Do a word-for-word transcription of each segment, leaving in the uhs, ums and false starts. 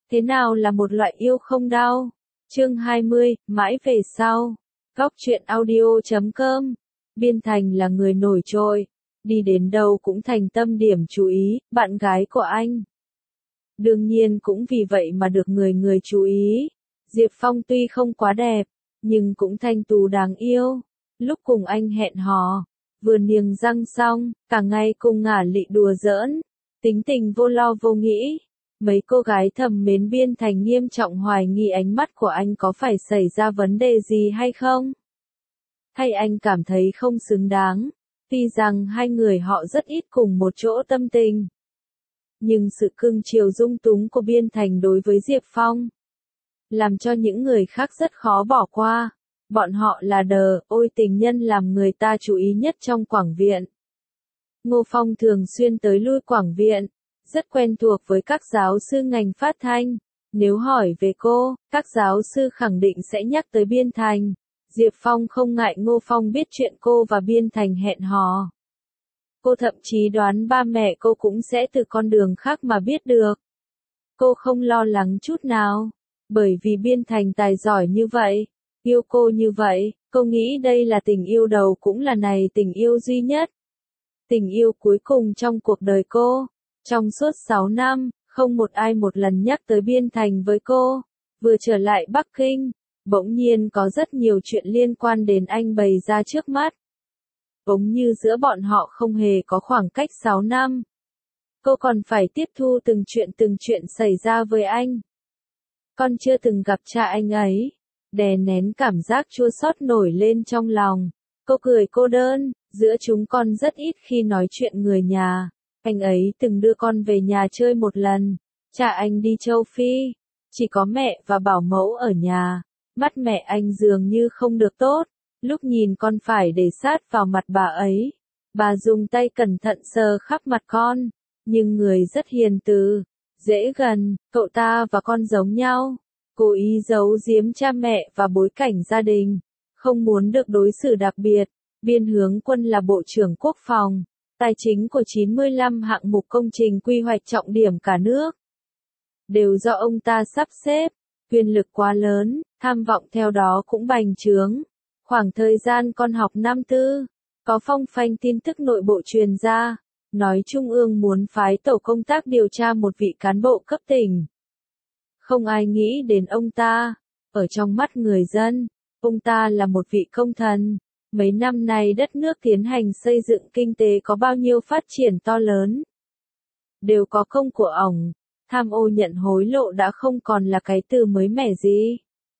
Thế nào là một loại yêu không đau? Chương hai mươi, mãi về sau. Góc truyện audio chấm com. Biên Thành là người nổi trội, đi đến đâu cũng thành tâm điểm chú ý, bạn gái của anh. Đương nhiên cũng vì vậy mà được người người chú ý. Diệp Phong tuy không quá đẹp, nhưng cũng thanh tú đáng yêu. Lúc cùng anh hẹn hò, vừa niềng răng xong, cả ngày cùng ngả lị đùa giỡn, tính tình vô lo vô nghĩ. Mấy cô gái thầm mến Biên Thành nghiêm trọng hoài nghi ánh mắt của anh có phải xảy ra vấn đề gì hay không. Hay anh cảm thấy không xứng đáng, tuy rằng hai người họ rất ít cùng một chỗ tâm tình. Nhưng sự cưng chiều dung túng của Biên Thành đối với Diệp Phong làm cho những người khác rất khó bỏ qua. Bọn họ là đờ, ôi tình nhân làm người ta chú ý nhất trong Quảng Viện. Ngô Phong thường xuyên tới lui Quảng Viện, rất quen thuộc với các giáo sư ngành phát thanh. Nếu hỏi về cô, các giáo sư khẳng định sẽ nhắc tới Biên Thành. Diệp Phong không ngại Ngô Phong biết chuyện cô và Biên Thành hẹn hò. Cô thậm chí đoán ba mẹ cô cũng sẽ từ con đường khác mà biết được. Cô không lo lắng chút nào, bởi vì Biên Thành tài giỏi như vậy, yêu cô như vậy, cô nghĩ đây là tình yêu đầu cũng là này tình yêu duy nhất. Tình yêu cuối cùng trong cuộc đời cô. Trong suốt sáu năm, không một ai một lần nhắc tới Biên Thành với cô. Vừa trở lại Bắc Kinh, bỗng nhiên có rất nhiều chuyện liên quan đến anh bày ra trước mắt. Giống như giữa bọn họ không hề có khoảng cách sáu năm. Cô còn phải tiếp thu từng chuyện từng chuyện xảy ra với anh. Con chưa từng gặp cha anh ấy. Đè nén cảm giác chua xót nổi lên trong lòng. Cô cười cô đơn, giữa chúng con rất ít khi nói chuyện người nhà. Anh ấy từng đưa con về nhà chơi một lần. Cha anh đi châu Phi, chỉ có mẹ và bảo mẫu ở nhà. Mắt mẹ anh dường như không được tốt. Lúc nhìn con phải để sát vào mặt bà ấy. Bà dùng tay cẩn thận sờ khắp mặt con. Nhưng người rất hiền từ, dễ gần, cậu ta và con giống nhau. Cố ý giấu giếm cha mẹ và bối cảnh gia đình. Không muốn được đối xử đặc biệt. Biên Hướng Quân là Bộ trưởng Quốc phòng, tài chính của chín mươi lăm hạng mục công trình quy hoạch trọng điểm cả nước. Đều do ông ta sắp xếp, quyền lực quá lớn, tham vọng theo đó cũng bành trướng. Khoảng thời gian con học năm tư, có phong phanh tin tức nội bộ truyền ra, nói Trung ương muốn phái tổ công tác điều tra một vị cán bộ cấp tỉnh. Không ai nghĩ đến ông ta, ở trong mắt người dân, ông ta là một vị công thần. Mấy năm nay đất nước tiến hành xây dựng kinh tế có bao nhiêu phát triển to lớn. Đều có công của ổng, tham ô nhận hối lộ đã không còn là cái từ mới mẻ gì.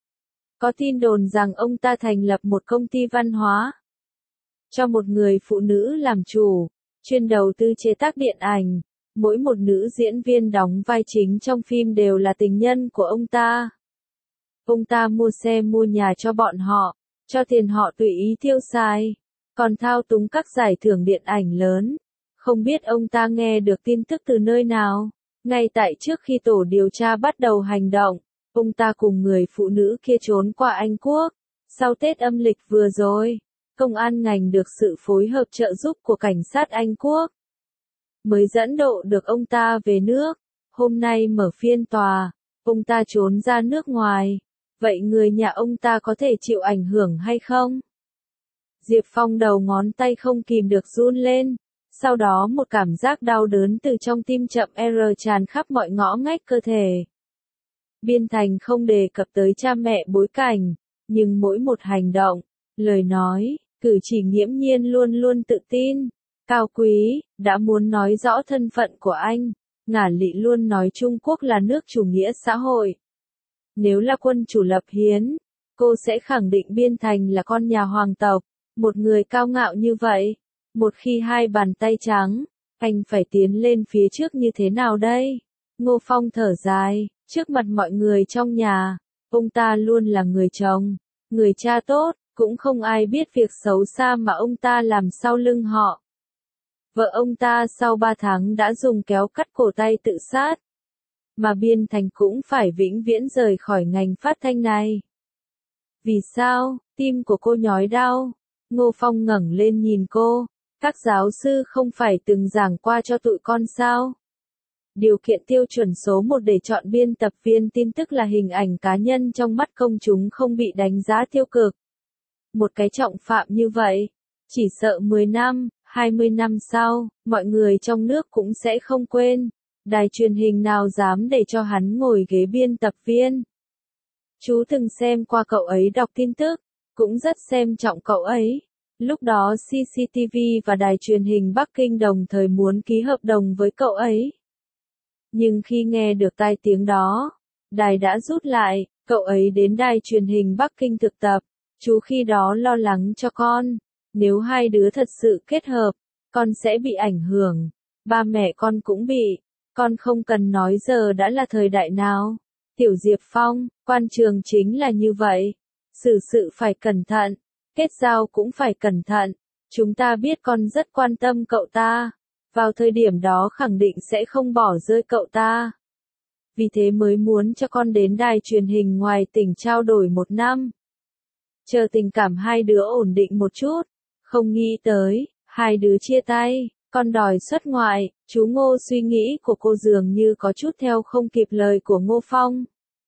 Có tin đồn rằng ông ta thành lập một công ty văn hóa, cho một người phụ nữ làm chủ, chuyên đầu tư chế tác điện ảnh. Mỗi một nữ diễn viên đóng vai chính trong phim đều là tình nhân của ông ta. Ông ta mua xe mua nhà cho bọn họ, cho tiền họ tùy ý tiêu xài, còn thao túng các giải thưởng điện ảnh lớn. Không biết ông ta nghe được tin tức từ nơi nào. Ngay tại trước khi tổ điều tra bắt đầu hành động, ông ta cùng người phụ nữ kia trốn qua Anh Quốc. Sau Tết âm lịch vừa rồi, công an ngành được sự phối hợp trợ giúp của cảnh sát Anh Quốc, mới dẫn độ được ông ta về nước. Hôm nay mở phiên tòa, ông ta trốn ra nước ngoài. Vậy người nhà ông ta có thể chịu ảnh hưởng hay không? Diệp Phong đầu ngón tay không kìm được run lên. Sau đó một cảm giác đau đớn từ trong tim chậm R tràn khắp mọi ngõ ngách cơ thể. Biên Thành không đề cập tới cha mẹ bối cảnh, nhưng mỗi một hành động, lời nói, cử chỉ nghiễm nhiên luôn luôn tự tin, cao quý, đã muốn nói rõ thân phận của anh. Ngả Lị luôn nói Trung Quốc là nước chủ nghĩa xã hội. Nếu là quân chủ lập hiến, cô sẽ khẳng định Biên Thành là con nhà hoàng tộc, một người cao ngạo như vậy. Một khi hai bàn tay trắng, anh phải tiến lên phía trước như thế nào đây? Ngô Phong thở dài, trước mặt mọi người trong nhà, ông ta luôn là người chồng, người cha tốt, cũng không ai biết việc xấu xa mà ông ta làm sau lưng họ. Vợ ông ta sau ba tháng đã dùng kéo cắt cổ tay tự sát. Mà Biên Thành cũng phải vĩnh viễn rời khỏi ngành phát thanh này. Vì sao? Tim của cô nhói đau. Ngô Phong ngẩng lên nhìn cô. Các giáo sư không phải từng giảng qua cho tụi con sao? Điều kiện tiêu chuẩn số một để chọn biên tập viên tin tức là hình ảnh cá nhân trong mắt công chúng không bị đánh giá tiêu cực. Một cái trọng phạm như vậy, chỉ sợ mười năm, hai mươi năm sau, mọi người trong nước cũng sẽ không quên. Đài truyền hình nào dám để cho hắn ngồi ghế biên tập viên. Chú từng xem qua cậu ấy đọc tin tức, cũng rất xem trọng cậu ấy. Lúc đó xê xê tê vê và đài truyền hình Bắc Kinh đồng thời muốn ký hợp đồng với cậu ấy. Nhưng khi nghe được tai tiếng đó, đài đã rút lại, cậu ấy đến đài truyền hình Bắc Kinh thực tập. Chú khi đó lo lắng cho con, nếu hai đứa thật sự kết hợp, con sẽ bị ảnh hưởng, ba mẹ con cũng bị, con không cần nói giờ đã là thời đại nào. Tiểu Diệp Phong, quan trường chính là như vậy, xử sự phải cẩn thận, kết giao cũng phải cẩn thận, chúng ta biết con rất quan tâm cậu ta, vào thời điểm đó khẳng định sẽ không bỏ rơi cậu ta. Vì thế mới muốn cho con đến đài truyền hình ngoài tỉnh trao đổi một năm. Chờ tình cảm hai đứa ổn định một chút, không nghĩ tới, hai đứa chia tay, con đòi xuất ngoại, chú Ngô suy nghĩ của cô dường như có chút theo không kịp lời của Ngô Phong.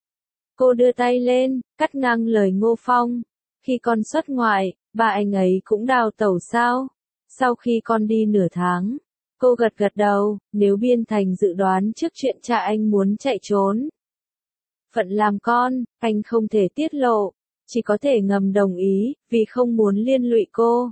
Cô đưa tay lên, cắt ngang lời Ngô Phong, khi con xuất ngoại, ba anh ấy cũng đào tẩu sao? Sau khi con đi nửa tháng, cô gật gật đầu, nếu Biên Thành dự đoán trước chuyện cha anh muốn chạy trốn. Phận làm con, anh không thể tiết lộ. Chỉ có thể ngầm đồng ý, vì không muốn liên lụy cô.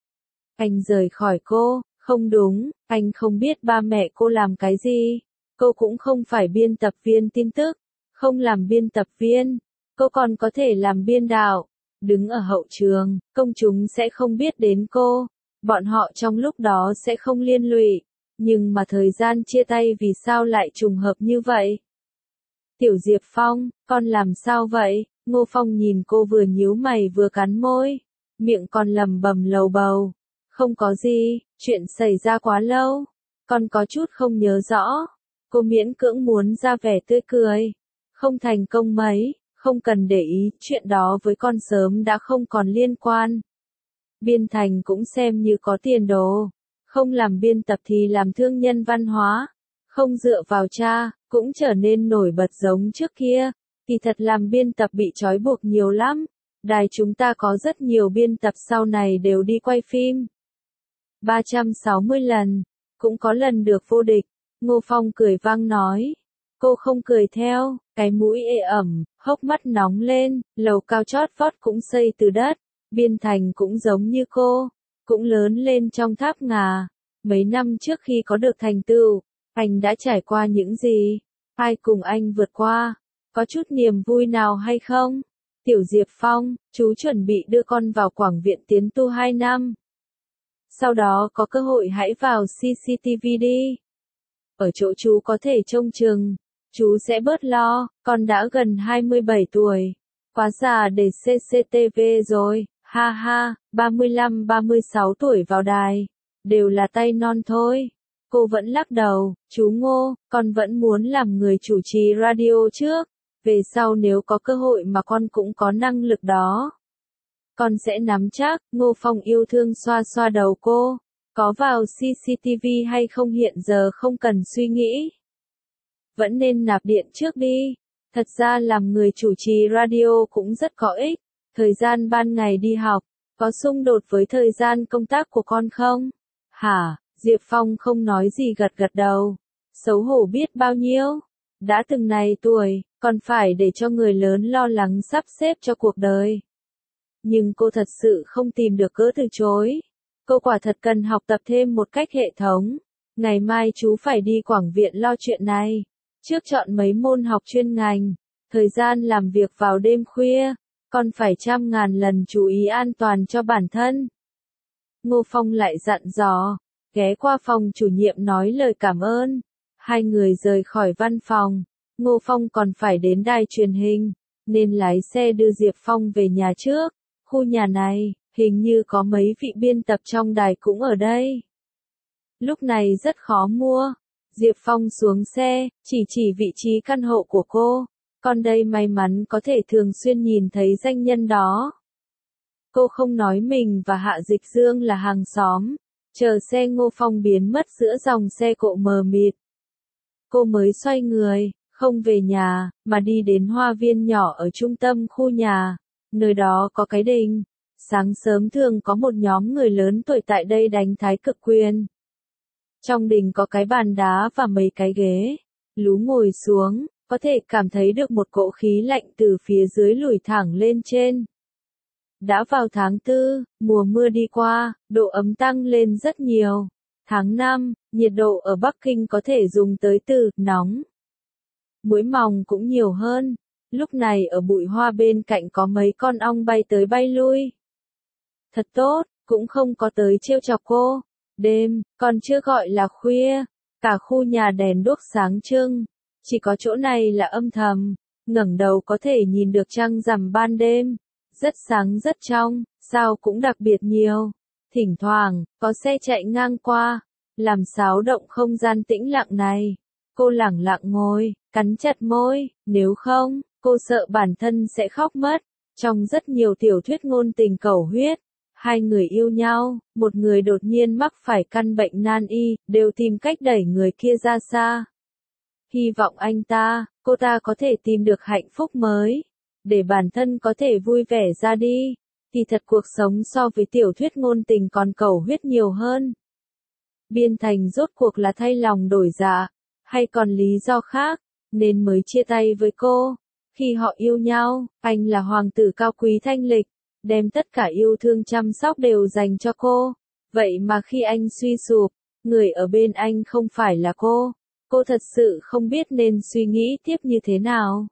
Anh rời khỏi cô, không đúng, anh không biết ba mẹ cô làm cái gì. Cô cũng không phải biên tập viên tin tức, không làm biên tập viên. Cô còn có thể làm biên đạo, đứng ở hậu trường, công chúng sẽ không biết đến cô. Bọn họ trong lúc đó sẽ không liên lụy. Nhưng mà thời gian chia tay vì sao lại trùng hợp như vậy? Tiểu Diệp Phong, con làm sao vậy? Ngô Phong nhìn cô vừa nhíu mày vừa cắn môi, miệng còn lầm bầm lầu bầu. Không có gì, chuyện xảy ra quá lâu, con có chút không nhớ rõ. Cô miễn cưỡng muốn ra vẻ tươi cười. Không thành công mấy, không cần để ý, chuyện đó với con sớm đã không còn liên quan. Biên Thành cũng xem như có tiền đồ, không làm biên tập thì làm thương nhân văn hóa, không dựa vào cha, cũng trở nên nổi bật giống trước kia. Kỳ thật làm biên tập bị trói buộc nhiều lắm. Đài chúng ta có rất nhiều biên tập sau này đều đi quay phim. ba trăm sáu mươi lần, cũng có lần được vô địch. Ngô Phong cười vang nói. Cô không cười theo, cái mũi ê ẩm, hốc mắt nóng lên, lầu cao chót vót cũng xây từ đất. Biên Thành cũng giống như cô, cũng lớn lên trong tháp ngà. Mấy năm trước khi có được thành tựu, anh đã trải qua những gì? Ai cùng anh vượt qua? Có chút niềm vui nào hay không? Tiểu Diệp Phong, chú chuẩn bị đưa con vào Quảng Viện tiến tu hai năm. Sau đó có cơ hội hãy vào xê xê tê vê đi. Ở chỗ chú có thể trông chừng, chú sẽ bớt lo, con đã gần hai mươi bảy tuổi. Quá già để xê xê tê vê rồi, ha ha, ba mươi lăm ba mươi sáu tuổi vào đài, đều là tay non thôi. Cô vẫn lắc đầu, chú Ngô, con vẫn muốn làm người chủ trì radio trước. Về sau nếu có cơ hội mà con cũng có năng lực đó. Con sẽ nắm chắc. Ngô Phong yêu thương xoa xoa đầu cô. Có vào xê xê tê vê hay không hiện giờ không cần suy nghĩ. Vẫn nên nạp điện trước đi. Thật ra làm người chủ trì radio cũng rất có ích. Thời gian ban ngày đi học, có xung đột với thời gian công tác của con không? Hả? Diệp Phong không nói gì gật gật đầu. Xấu hổ biết bao nhiêu. Đã từng này tuổi, còn phải để cho người lớn lo lắng sắp xếp cho cuộc đời. Nhưng cô thật sự không tìm được cớ từ chối. Cô quả thật cần học tập thêm một cách hệ thống. Ngày mai chú phải đi Quảng Viện lo chuyện này. Trước chọn mấy môn học chuyên ngành. Thời gian làm việc vào đêm khuya. Con phải trăm ngàn lần chú ý an toàn cho bản thân. Ngô Phong lại dặn dò. Ghé qua phòng chủ nhiệm nói lời cảm ơn. Hai người rời khỏi văn phòng. Ngô Phong còn phải đến đài truyền hình, nên lái xe đưa Diệp Phong về nhà trước. Khu nhà này, hình như có mấy vị biên tập trong đài cũng ở đây. Lúc này rất khó mua. Diệp Phong xuống xe, chỉ chỉ vị trí căn hộ của cô. Con đây may mắn có thể thường xuyên nhìn thấy danh nhân đó. Cô không nói mình và Hạ Dịch Dương là hàng xóm. Chờ xe Ngô Phong biến mất giữa dòng xe cộ mờ mịt. cô mới xoay người, không về nhà, mà đi đến hoa viên nhỏ ở trung tâm khu nhà. Nơi đó có cái đình. Sáng sớm thường có một nhóm người lớn tuổi tại đây đánh thái cực quyền. Trong đình có cái bàn đá và mấy cái ghế. Lú ngồi xuống, có thể cảm thấy được một cỗ khí lạnh từ phía dưới lùi thẳng lên trên. Đã vào tháng tư, mùa mưa đi qua, độ ấm tăng lên rất nhiều. Tháng năm, nhiệt độ ở Bắc Kinh có thể dùng tới từ nóng. Muỗi mòng cũng nhiều hơn. Lúc này ở bụi hoa bên cạnh có mấy con ong bay tới bay lui. Thật tốt, cũng không có tới trêu chọc cô. Đêm, còn chưa gọi là khuya, cả khu nhà đèn đuốc sáng trưng. Chỉ có chỗ này là âm thầm, ngẩng đầu có thể nhìn được trăng rằm ban đêm. Rất sáng rất trong, sao cũng đặc biệt nhiều. Thỉnh thoảng, có xe chạy ngang qua, làm xáo động không gian tĩnh lặng này. Cô lẳng lặng ngồi, cắn chặt môi, nếu không, cô sợ bản thân sẽ khóc mất. Trong rất nhiều tiểu thuyết ngôn tình cầu huyết, hai người yêu nhau, một người đột nhiên mắc phải căn bệnh nan y, đều tìm cách đẩy người kia ra xa. Hy vọng anh ta, cô ta có thể tìm được hạnh phúc mới, để bản thân có thể vui vẻ ra đi. Thì thật cuộc sống so với tiểu thuyết ngôn tình còn cầu huyết nhiều hơn. Biên Thành rốt cuộc là thay lòng đổi dạ, hay còn lý do khác, nên mới chia tay với cô. Khi họ yêu nhau, anh là hoàng tử cao quý thanh lịch, đem tất cả yêu thương chăm sóc đều dành cho cô. Vậy mà khi anh suy sụp, người ở bên anh không phải là cô. Cô thật sự không biết nên suy nghĩ tiếp như thế nào.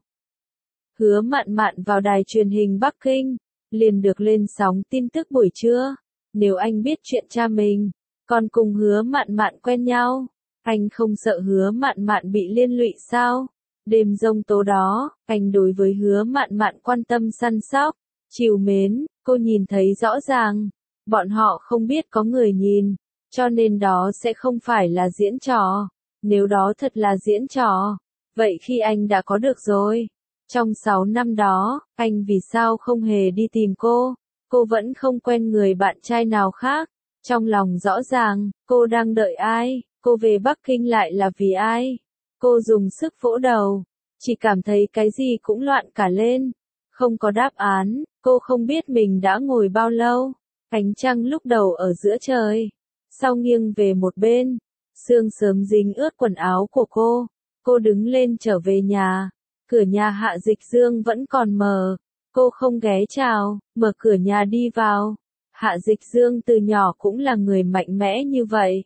Hứa Mạn Mạn vào đài truyền hình Bắc Kinh, liền được lên sóng tin tức buổi trưa. Nếu anh biết chuyện cha mình, còn cùng Hứa Mạn Mạn quen nhau, anh không sợ Hứa Mạn Mạn bị liên lụy sao? Đêm giông tố đó, anh đối với Hứa Mạn Mạn quan tâm săn sóc, trìu mến, cô nhìn thấy rõ ràng. Bọn họ không biết có người nhìn, cho nên đó sẽ không phải là diễn trò. Nếu đó thật là diễn trò, vậy khi anh đã có được rồi. Trong sáu năm đó, anh vì sao không hề đi tìm cô? Cô vẫn không quen người bạn trai nào khác. Trong lòng rõ ràng, cô đang đợi ai? Cô về Bắc Kinh lại là vì ai? Cô dùng sức vỗ đầu, chỉ cảm thấy cái gì cũng loạn cả lên. Không có đáp án, cô không biết mình đã ngồi bao lâu. Ánh trăng lúc đầu ở giữa trời, sau nghiêng về một bên. Sương sớm dính ướt quần áo của cô. Cô đứng lên trở về nhà. Cửa nhà Hạ Dịch Dương vẫn còn mở. Cô không ghé chào, mở cửa nhà đi vào. Hạ Dịch Dương từ nhỏ cũng là người mạnh mẽ như vậy.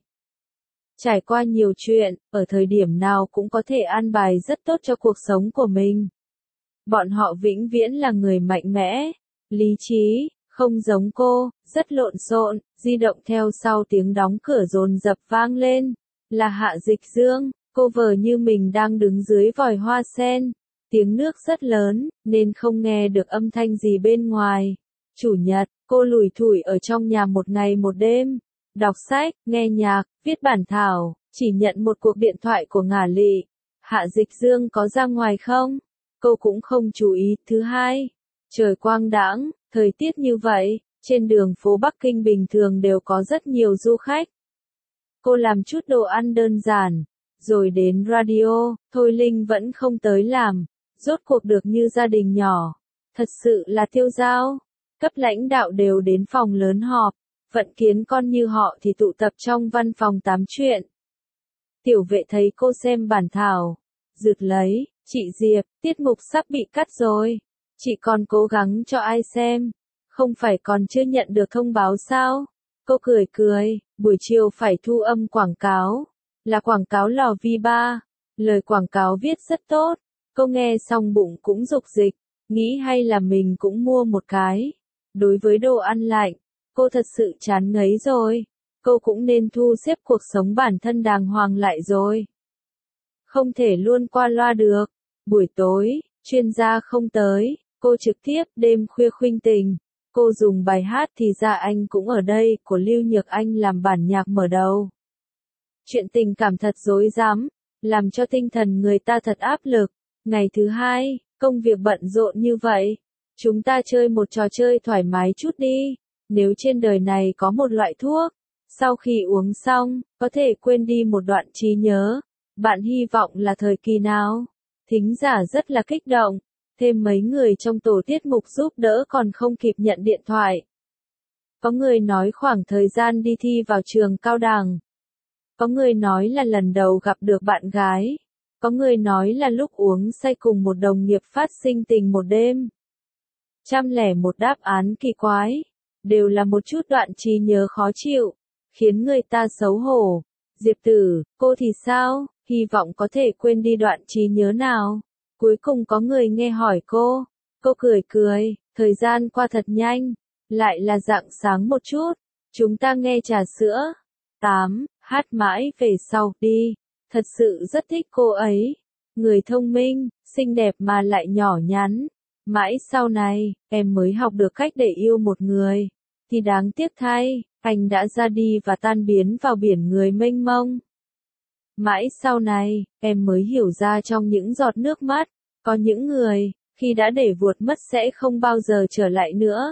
Trải qua nhiều chuyện, ở thời điểm nào cũng có thể an bài rất tốt cho cuộc sống của mình. Bọn họ vĩnh viễn là người mạnh mẽ, lý trí, không giống cô, rất lộn xộn. Di động theo sau tiếng đóng cửa dồn dập vang lên. Là Hạ Dịch Dương, cô vờ như mình đang đứng dưới vòi hoa sen. Tiếng nước rất lớn, nên không nghe được âm thanh gì bên ngoài. Chủ nhật, cô lủi thủi ở trong nhà một ngày một đêm. Đọc sách, nghe nhạc, viết bản thảo, chỉ nhận một cuộc điện thoại của Ngả Lị. Hạ Dịch Dương có ra ngoài không? Cô cũng không chú ý. Thứ hai, trời quang đãng, thời tiết như vậy, trên đường phố Bắc Kinh bình thường đều có rất nhiều du khách. Cô làm chút đồ ăn đơn giản, rồi đến radio. Thôi Linh vẫn không tới làm, rốt cuộc được như gia đình nhỏ. Thật sự là tiêu dao. Cấp lãnh đạo đều đến phòng lớn họp, Vận Kiến con như họ thì tụ tập trong văn phòng tám chuyện. Tiểu Vệ thấy cô xem bản thảo, rụt lấy, chị Diệp, tiết mục sắp bị cắt rồi. Chị còn cố gắng cho ai xem? Không phải còn chưa nhận được thông báo sao? Cô cười cười, buổi chiều phải thu âm quảng cáo. Là quảng cáo lò vi ba. Lời quảng cáo viết rất tốt. Cô nghe xong bụng cũng dục dịch, nghĩ hay là mình cũng mua một cái. Đối với đồ ăn lạnh, cô thật sự chán ngấy rồi. Cô cũng nên thu xếp cuộc sống bản thân đàng hoàng lại rồi. Không thể luôn qua loa được. Buổi tối, chuyên gia không tới, cô trực tiếp đêm khuya khuynh tình. Cô dùng bài hát Thì Ra Anh Cũng Ở Đây của Lưu Nhược Anh làm bản nhạc mở đầu. Chuyện tình cảm thật rối rắm, làm cho tinh thần người ta thật áp lực. Ngày thứ hai, công việc bận rộn như vậy. Chúng ta chơi một trò chơi thoải mái chút đi. Nếu trên đời này có một loại thuốc, sau khi uống xong, có thể quên đi một đoạn trí nhớ, Bạn hy vọng là thời kỳ nào? Thính giả rất là kích động. Thêm mấy người trong tổ tiết mục giúp đỡ còn không kịp nhận điện thoại. Có người nói khoảng thời gian đi thi vào trường cao đẳng. Có người nói là lần đầu gặp được bạn gái. Có người nói là lúc uống say cùng một đồng nghiệp phát sinh tình một đêm. Trăm lẻ một đáp án kỳ quái. Đều là một chút đoạn trí nhớ khó chịu. Khiến người ta xấu hổ. Diệp Tử, cô thì sao? Hy vọng có thể quên đi đoạn trí nhớ nào. Cuối cùng có người nghe hỏi cô. Cô cười cười. Thời gian qua thật nhanh. Lại là rạng sáng một chút. Chúng ta nghe trà sữa. tám. Hát mãi về sau đi. Thật sự rất thích cô ấy. Người thông minh, xinh đẹp mà lại nhỏ nhắn. Mãi sau này, em mới học được cách để yêu một người. Thì đáng tiếc thay, anh đã ra đi và tan biến vào biển người mênh mông. Mãi sau này, em mới hiểu ra trong những giọt nước mắt, có những người, khi đã để vuột mất sẽ không bao giờ trở lại nữa.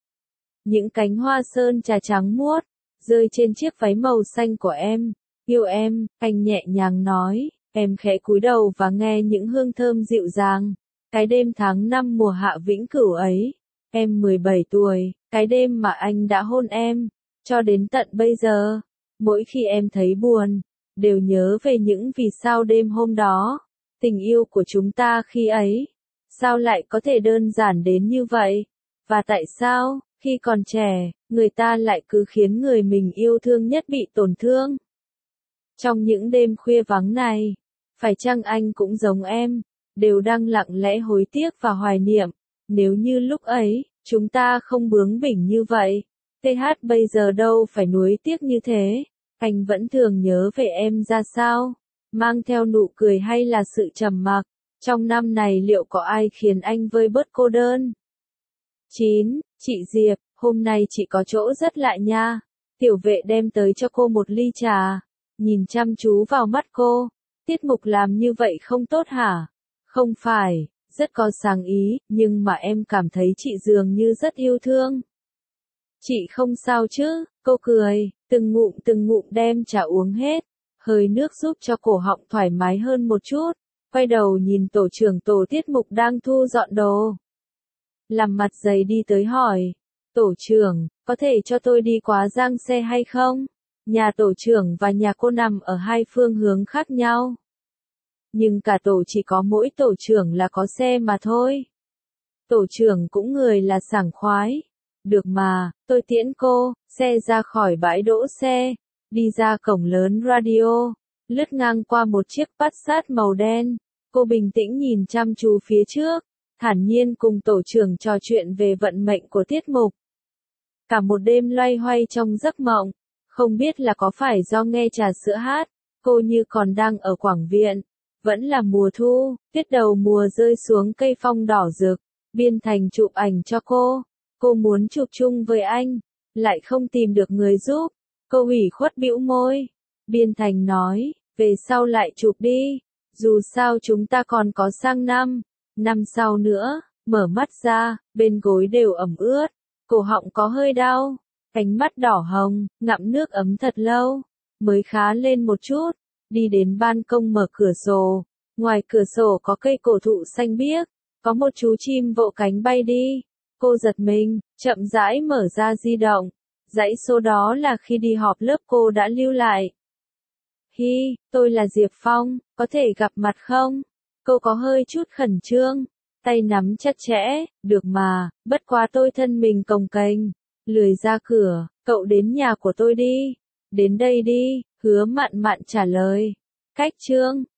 Những cánh hoa sơn trà trắng muốt, rơi trên chiếc váy màu xanh của em. Yêu em, anh nhẹ nhàng nói, em khẽ cúi đầu và nghe những hương thơm dịu dàng. Cái đêm tháng năm mùa hạ vĩnh cửu ấy, em mười bảy tuổi, cái đêm mà anh đã hôn em, cho đến tận bây giờ, mỗi khi em thấy buồn, đều nhớ về những vì sao đêm hôm đó, tình yêu của chúng ta khi ấy, sao lại có thể đơn giản đến như vậy, và tại sao, khi còn trẻ, người ta lại cứ khiến người mình yêu thương nhất bị tổn thương. Trong những đêm khuya vắng này, phải chăng anh cũng giống em, đều đang lặng lẽ hối tiếc và hoài niệm, nếu như lúc ấy, chúng ta không bướng bỉnh như vậy, tê hát bây giờ đâu phải nuối tiếc như thế, anh vẫn thường nhớ về em ra sao, mang theo nụ cười hay là sự trầm mặc, trong năm này liệu có ai khiến anh vơi bớt cô đơn? chín. Chị Diệp, hôm nay chị có chỗ rất lạ nha, tiểu vệ đem tới cho cô một ly trà, nhìn chăm chú vào mắt cô, tiết mục làm như vậy không tốt hả? Không phải, rất có sáng ý, nhưng mà em cảm thấy chị dường như rất yêu thương. Chị không sao chứ, cô cười, từng ngụm từng ngụm đem trà uống hết, hơi nước giúp cho cổ họng thoải mái hơn một chút, quay đầu nhìn tổ trưởng tổ tiết mục đang thu dọn đồ. Làm mặt dày đi tới hỏi, tổ trưởng, có thể cho tôi đi quá giang xe hay không? Nhà tổ trưởng và nhà cô nằm ở hai phương hướng khác nhau. Nhưng cả tổ chỉ có mỗi tổ trưởng là có xe mà thôi. Tổ trưởng cũng người là sảng khoái. Được mà, tôi tiễn cô, xe ra khỏi bãi đỗ xe, đi ra cổng lớn radio, lướt ngang qua một chiếc Passat màu đen. Cô bình tĩnh nhìn chăm chú phía trước, thản nhiên cùng tổ trưởng trò chuyện về vận mệnh của tiết mục. Cả một đêm loay hoay trong giấc mộng, không biết là có phải do nghe trà sữa hát, cô như còn đang ở Quảng Viện. Vẫn là mùa thu, tuyết đầu mùa rơi xuống cây phong đỏ rực, Biên Thành chụp ảnh cho cô. Cô muốn chụp chung với anh, lại không tìm được người giúp. Cô ủy khuất bĩu môi. Biên Thành nói, về sau lại chụp đi. Dù sao chúng ta còn có sang năm, năm sau nữa. Mở mắt ra, bên gối đều ẩm ướt, cổ họng có hơi đau, cánh mắt đỏ hồng, ngậm nước ấm thật lâu, mới khá lên một chút. Đi đến ban công mở cửa sổ, ngoài cửa sổ có cây cổ thụ xanh biếc, có một chú chim vỗ cánh bay đi. Cô giật mình, chậm rãi mở ra di động, dãy số đó là khi đi họp lớp cô đã lưu lại. Hi, tôi là Diệp Phong, có thể gặp mặt không? Cô có hơi chút khẩn trương, tay nắm chặt chẽ, được mà, bất quá tôi thân mình cồng kềnh, lười ra cửa, cậu đến nhà của tôi đi, đến đây đi. Hứa Mạn Mạn trả lời. Cách chương,